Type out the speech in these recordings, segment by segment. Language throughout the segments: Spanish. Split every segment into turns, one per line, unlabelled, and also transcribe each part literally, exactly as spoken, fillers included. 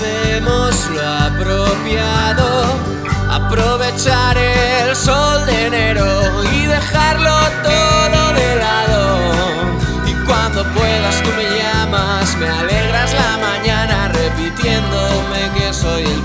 hacemos lo apropiado, aprovechar el sol de enero y dejarlo todo de lado. Y cuando puedas tú me llamas, me alegras la mañana repitiéndome que soy el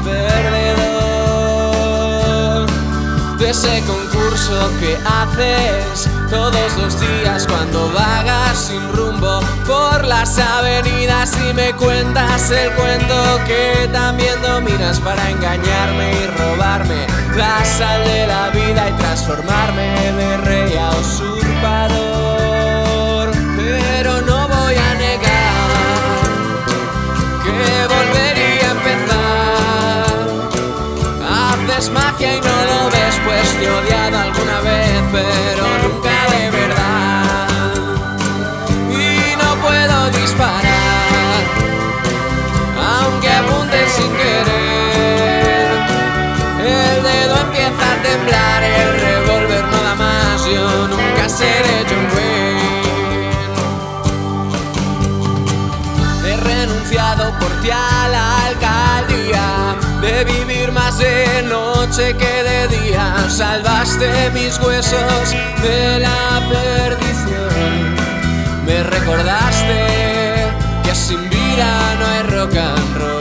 perdedor de ese concurso que haces todos los días cuando vagas sin rumbo por las avenidas y me cuentas el cuento que también dominas para engañarme y robarme la sal de la vida y transformarme de rey a usurpador. Pero no voy a negar que volvería a empezar. Haces magia y no lo ves, pues te he odiado alguna vez, pero nunca de verdad. Y no puedo disparar, aunque apunte sin querer. El dedo empieza a temblar, el revólver no da más, yo nunca seré John Wayne. He renunciado por ti a la alcaldía, de vivir más de noche que de día. Salvaste mis huesos de la perdición. Me recordaste que sin vida no hay rock and roll.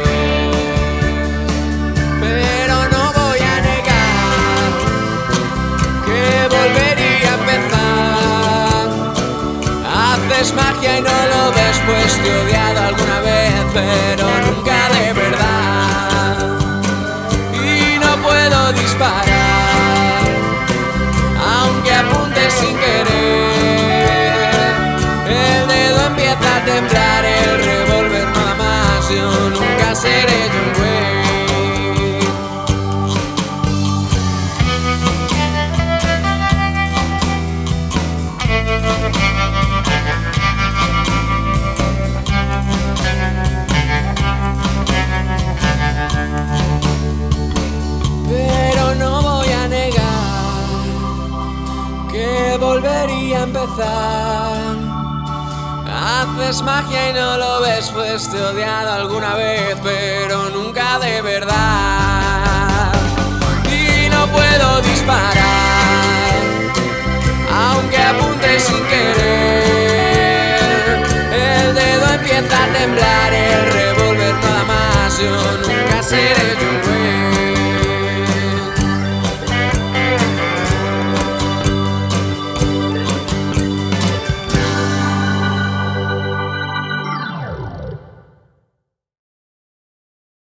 Pero no voy a negar que volvería a empezar. Haces magia y no lo ves, pues te he odiado alguna vez, pero nunca de verdad. Y no puedo disparar, aunque apunte sin querer. El dedo empieza a temblar, el revólver nada más, yo nunca seré John Wayne. Pero no voy a negar que volvería a empezar. Haces magia y no lo ves, pues te he odiado alguna vez, pero nunca de verdad. Y no puedo disparar, aunque apunte sin querer. El dedo empieza a temblar, el revólver nada más, yo nunca seré John Wayne.